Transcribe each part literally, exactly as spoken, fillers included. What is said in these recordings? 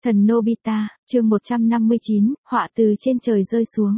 Thần Nobita, chương một trăm năm mươi chín, họa từ trên trời rơi xuống.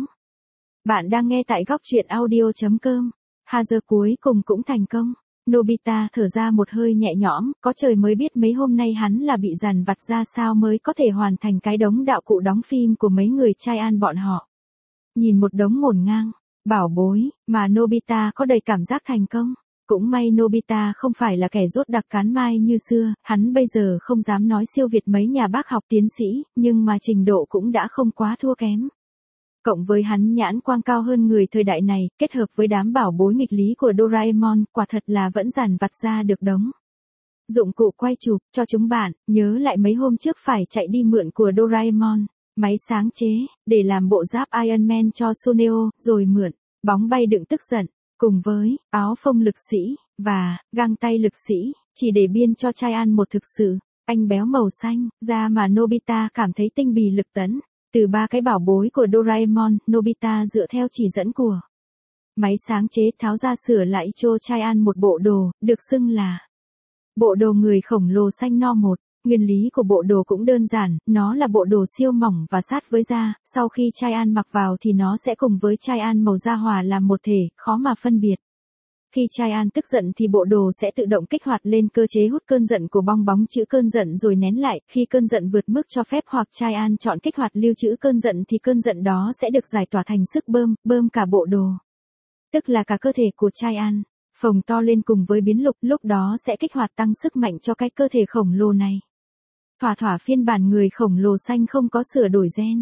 Bạn đang nghe tại góc truyện audio chấm com. Hazer cuối cùng cũng thành công. Nobita thở ra một hơi nhẹ nhõm, có trời mới biết mấy hôm nay hắn là bị dằn vặt ra sao mới có thể hoàn thành cái đống đạo cụ đóng phim của mấy người trai an bọn họ. Nhìn một đống ngổn ngang, bảo bối, mà Nobita có đầy cảm giác thành công. Cũng may Nobita không phải là kẻ rốt đặc cán mai như xưa, hắn bây giờ không dám nói siêu việt mấy nhà bác học tiến sĩ, nhưng mà trình độ cũng đã không quá thua kém. Cộng với hắn nhãn quang cao hơn người thời đại này, kết hợp với đám bảo bối nghịch lý của Doraemon, quả thật là vẫn dàn vặt ra được đống dụng cụ quay chụp cho chúng bạn, nhớ lại mấy hôm trước phải chạy đi mượn của Doraemon, máy sáng chế, để làm bộ giáp Iron Man cho Suneo, rồi mượn bóng bay đựng tức giận, cùng với áo phông lực sĩ, và găng tay lực sĩ, chỉ để biên cho trai ăn một thực sự, anh béo màu xanh, ra mà Nobita cảm thấy tinh bì lực tấn. Từ ba cái bảo bối của Doraemon, Nobita dựa theo chỉ dẫn của máy sáng chế tháo ra sửa lại cho trai ăn một bộ đồ, được xưng là bộ đồ người khổng lồ xanh no một. Nguyên lý của bộ đồ cũng đơn giản, nó là bộ đồ siêu mỏng và sát với da, sau khi trai an mặc vào thì nó sẽ cùng với trai an màu da hòa làm một thể, khó mà phân biệt. Khi trai an tức giận thì bộ đồ sẽ tự động kích hoạt lên cơ chế hút cơn giận của bong bóng trữ cơn giận rồi nén lại, khi cơn giận vượt mức cho phép hoặc trai an chọn kích hoạt lưu trữ cơn giận thì cơn giận đó sẽ được giải tỏa thành sức bơm, bơm cả bộ đồ. Tức là cả cơ thể của trai an, phồng to lên cùng với biến lục, lúc đó sẽ kích hoạt tăng sức mạnh cho cái cơ thể khổng lồ này. Thỏa thỏa phiên bản người khổng lồ xanh không có sửa đổi gen.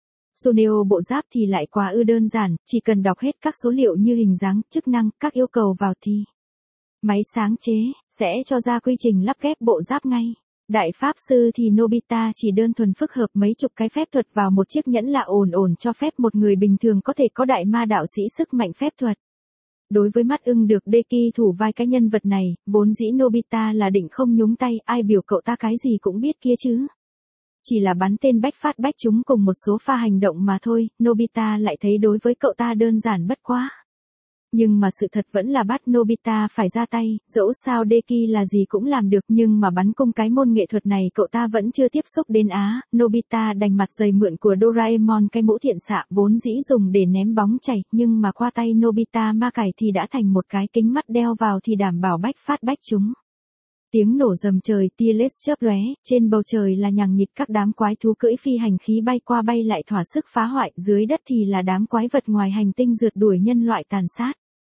Suneo bộ giáp thì lại quá ư đơn giản, chỉ cần đọc hết các số liệu như hình dáng, chức năng, các yêu cầu vào thì máy sáng chế sẽ cho ra quy trình lắp ghép bộ giáp ngay. Đại pháp sư thì Nobita chỉ đơn thuần phức hợp mấy chục cái phép thuật vào một chiếc nhẫn là ổn ổn cho phép một người bình thường có thể có đại ma đạo sĩ sức mạnh phép thuật. Đối với mắt ưng được Deki thủ vai cái nhân vật này, vốn dĩ Nobita là định không nhúng tay, ai biểu cậu ta cái gì cũng biết kia chứ. Chỉ là bắn tên bách phát bách chúng cùng một số pha hành động mà thôi, Nobita lại thấy đối với cậu ta đơn giản bất quá. Nhưng mà sự thật vẫn là bắt Nobita phải ra tay, dẫu sao Deki là gì cũng làm được nhưng mà bắn cung cái môn nghệ thuật này cậu ta vẫn chưa tiếp xúc đến á, Nobita đành mặt dày mượn của Doraemon cái mũ thiện xạ vốn dĩ dùng để ném bóng chảy, nhưng mà qua tay Nobita ma cải thì đã thành một cái kính mắt đeo vào thì đảm bảo bách phát bách chúng. Tiếng nổ rầm trời, tia laser chớp lóe, trên bầu trời là nhằng nhịt các đám quái thú cưỡi phi hành khí bay qua bay lại thỏa sức phá hoại, dưới đất thì là đám quái vật ngoài hành tinh rượt đuổi nhân loại tàn sát.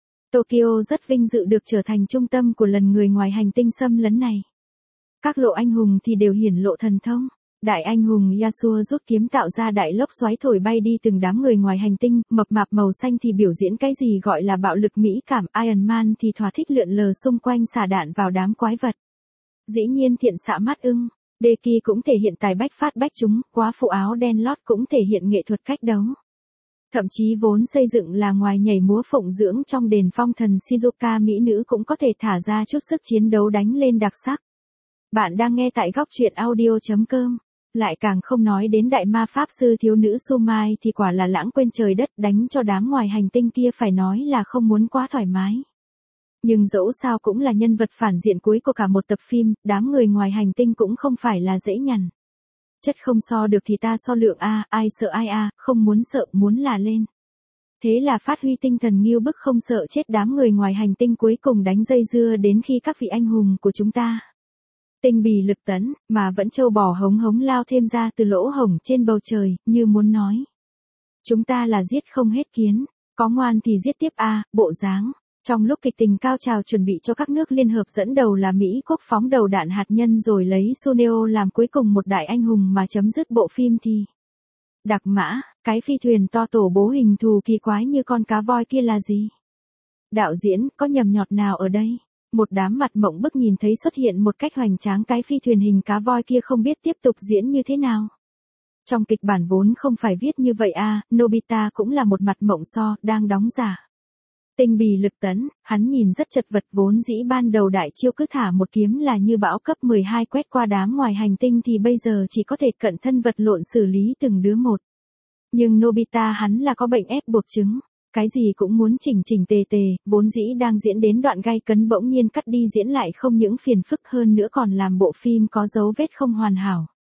Tokyo rất vinh dự được trở thành trung tâm của lần người ngoài hành tinh xâm lấn này. Các lộ anh hùng thì đều hiển lộ thần thông. Đại anh hùng Yasuo rút kiếm tạo ra đại lốc xoáy thổi bay đi từng đám người ngoài hành tinh, mập mạp màu xanh thì biểu diễn cái gì gọi là bạo lực mỹ cảm, Iron Man thì thỏa thích lượn lờ xung quanh xả đạn vào đám quái vật. Dĩ nhiên thiện xạ mắt ưng, Deki cũng thể hiện tài bách phát bách chúng, quá phụ áo đen lót cũng thể hiện nghệ thuật cách đấu. Thậm chí vốn xây dựng là ngoài nhảy múa phụng dưỡng trong đền phong thần Shizuka mỹ nữ cũng có thể thả ra chút sức chiến đấu đánh lên đặc sắc. Bạn đang nghe tại góc truyện audio chấm com. Lại càng không nói đến đại ma pháp sư thiếu nữ Sumai thì quả là lãng quên trời đất, đánh cho đám ngoài hành tinh kia phải nói là không muốn quá thoải mái. Nhưng dẫu sao cũng là nhân vật phản diện cuối của cả một tập phim, đám người ngoài hành tinh cũng không phải là dễ nhằn. Chất không so được thì ta so lượng a, ai sợ ai a, không muốn sợ muốn là lên. Thế là phát huy tinh thần nghiêu bức không sợ chết đám người ngoài hành tinh cuối cùng đánh dây dưa đến khi các vị anh hùng của chúng ta tinh bì lực tấn, mà vẫn trâu bò hống hống lao thêm ra từ lỗ hổng trên bầu trời, như muốn nói. Chúng ta là giết không hết kiến, có ngoan thì giết tiếp a, bộ dáng. Trong lúc kịch tình cao trào chuẩn bị cho các nước liên hợp dẫn đầu là Mỹ Quốc phóng đầu đạn hạt nhân rồi lấy Suneo làm cuối cùng một đại anh hùng mà chấm dứt bộ phim thì. Đặc mã, cái phi thuyền to tổ bố hình thù kỳ quái như con cá voi kia là gì? Đạo diễn, có nhầm nhọt nào ở đây? Một đám mặt mộng bức nhìn thấy xuất hiện một cách hoành tráng cái phi thuyền hình cá voi kia không biết tiếp tục diễn như thế nào. Trong kịch bản vốn không phải viết như vậy à, Nobita cũng là một mặt mộng so, đang đóng giả. Tinh bì lực tấn, hắn nhìn rất chật vật vốn dĩ ban đầu đại chiêu cứ thả một kiếm là như bão cấp mười hai quét qua đám ngoài hành tinh thì bây giờ chỉ có thể cận thân vật lộn xử lý từng đứa một. Nhưng Nobita hắn là có bệnh ép buộc chứng, cái gì cũng muốn chỉnh chỉnh tề tề, vốn dĩ đang diễn đến đoạn gay cấn bỗng nhiên cắt đi diễn lại không những phiền phức hơn nữa còn làm bộ phim có dấu vết không hoàn hảo.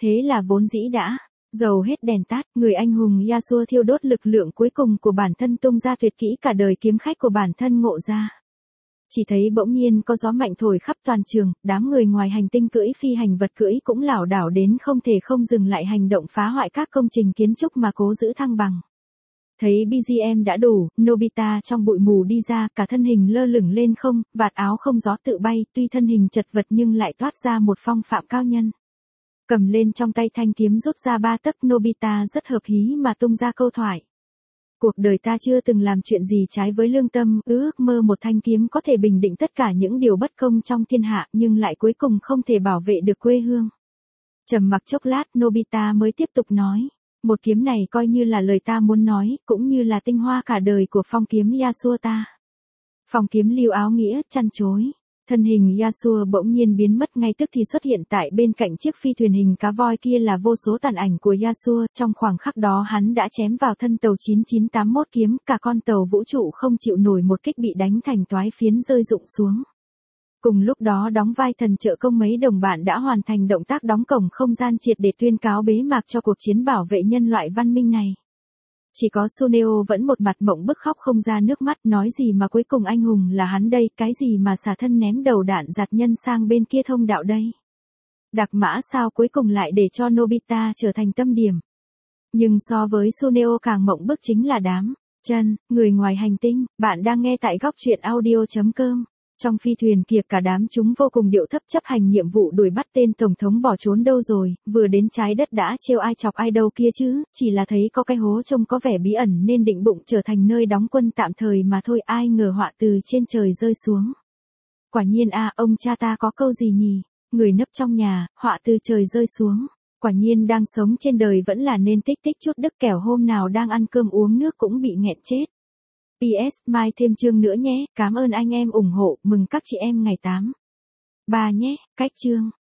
Thế là vốn dĩ đã, dầu hết đèn tắt, người anh hùng Yasuo thiêu đốt lực lượng cuối cùng của bản thân tung ra tuyệt kỹ cả đời kiếm khách của bản thân ngộ ra. Chỉ thấy bỗng nhiên có gió mạnh thổi khắp toàn trường, đám người ngoài hành tinh cưỡi phi hành vật cưỡi cũng lảo đảo đến không thể không dừng lại hành động phá hoại các công trình kiến trúc mà cố giữ thăng bằng. Thấy bê giê em đã đủ, Nobita trong bụi mù đi ra, cả thân hình lơ lửng lên không, vạt áo không gió tự bay, tuy thân hình chật vật nhưng lại toát ra một phong phạm cao nhân. Cầm lên trong tay thanh kiếm rút ra ba tấc, Nobita rất hợp hí mà tung ra câu thoại. Cuộc đời ta chưa từng làm chuyện gì trái với lương tâm, ước mơ một thanh kiếm có thể bình định tất cả những điều bất công trong thiên hạ nhưng lại cuối cùng không thể bảo vệ được quê hương. Trầm mặc chốc lát, Nobita mới tiếp tục nói. Một kiếm này coi như là lời ta muốn nói, cũng như là tinh hoa cả đời của phong kiếm Yasuo ta. Phong kiếm lưu áo nghĩa, chăn chối. Thân hình Yasuo bỗng nhiên biến mất ngay tức thì xuất hiện tại bên cạnh chiếc phi thuyền hình cá voi kia là vô số tàn ảnh của Yasuo. Trong khoảng khắc đó hắn đã chém vào thân tàu chín chín tám mốt kiếm, cả con tàu vũ trụ không chịu nổi một kích bị đánh thành toái phiến rơi rụng xuống. Cùng lúc đó đóng vai thần trợ công mấy đồng bạn đã hoàn thành động tác đóng cổng không gian triệt để tuyên cáo bế mạc cho cuộc chiến bảo vệ nhân loại văn minh này. Chỉ có Suneo vẫn một mặt mộng bức khóc không ra nước mắt, nói gì mà cuối cùng anh hùng là hắn đây, cái gì mà xả thân ném đầu đạn giạt nhân sang bên kia thông đạo đây. Đặc mã sao cuối cùng lại để cho Nobita trở thành tâm điểm. Nhưng so với Suneo càng mộng bức chính là đám chân, người ngoài hành tinh. Bạn đang nghe tại góc truyện audio chấm com. Trong phi thuyền kia cả đám chúng vô cùng điệu thấp chấp hành nhiệm vụ đuổi bắt tên tổng thống bỏ trốn đâu rồi, vừa đến trái đất đã trêu ai chọc ai đâu kia chứ, chỉ là thấy có cái hố trông có vẻ bí ẩn nên định bụng trở thành nơi đóng quân tạm thời mà thôi, ai ngờ họa từ trên trời rơi xuống. Quả nhiên a, ông cha ta có câu gì nhỉ, người nấp trong nhà, họa từ trời rơi xuống. Quả nhiên đang sống trên đời vẫn là nên tích tích chút đức, kẻo hôm nào đang ăn cơm uống nước cũng bị nghẹn chết. pê ét, mai thêm chương nữa nhé, cảm ơn anh em ủng hộ, mừng các chị em ngày tám ba nhé, cách chương.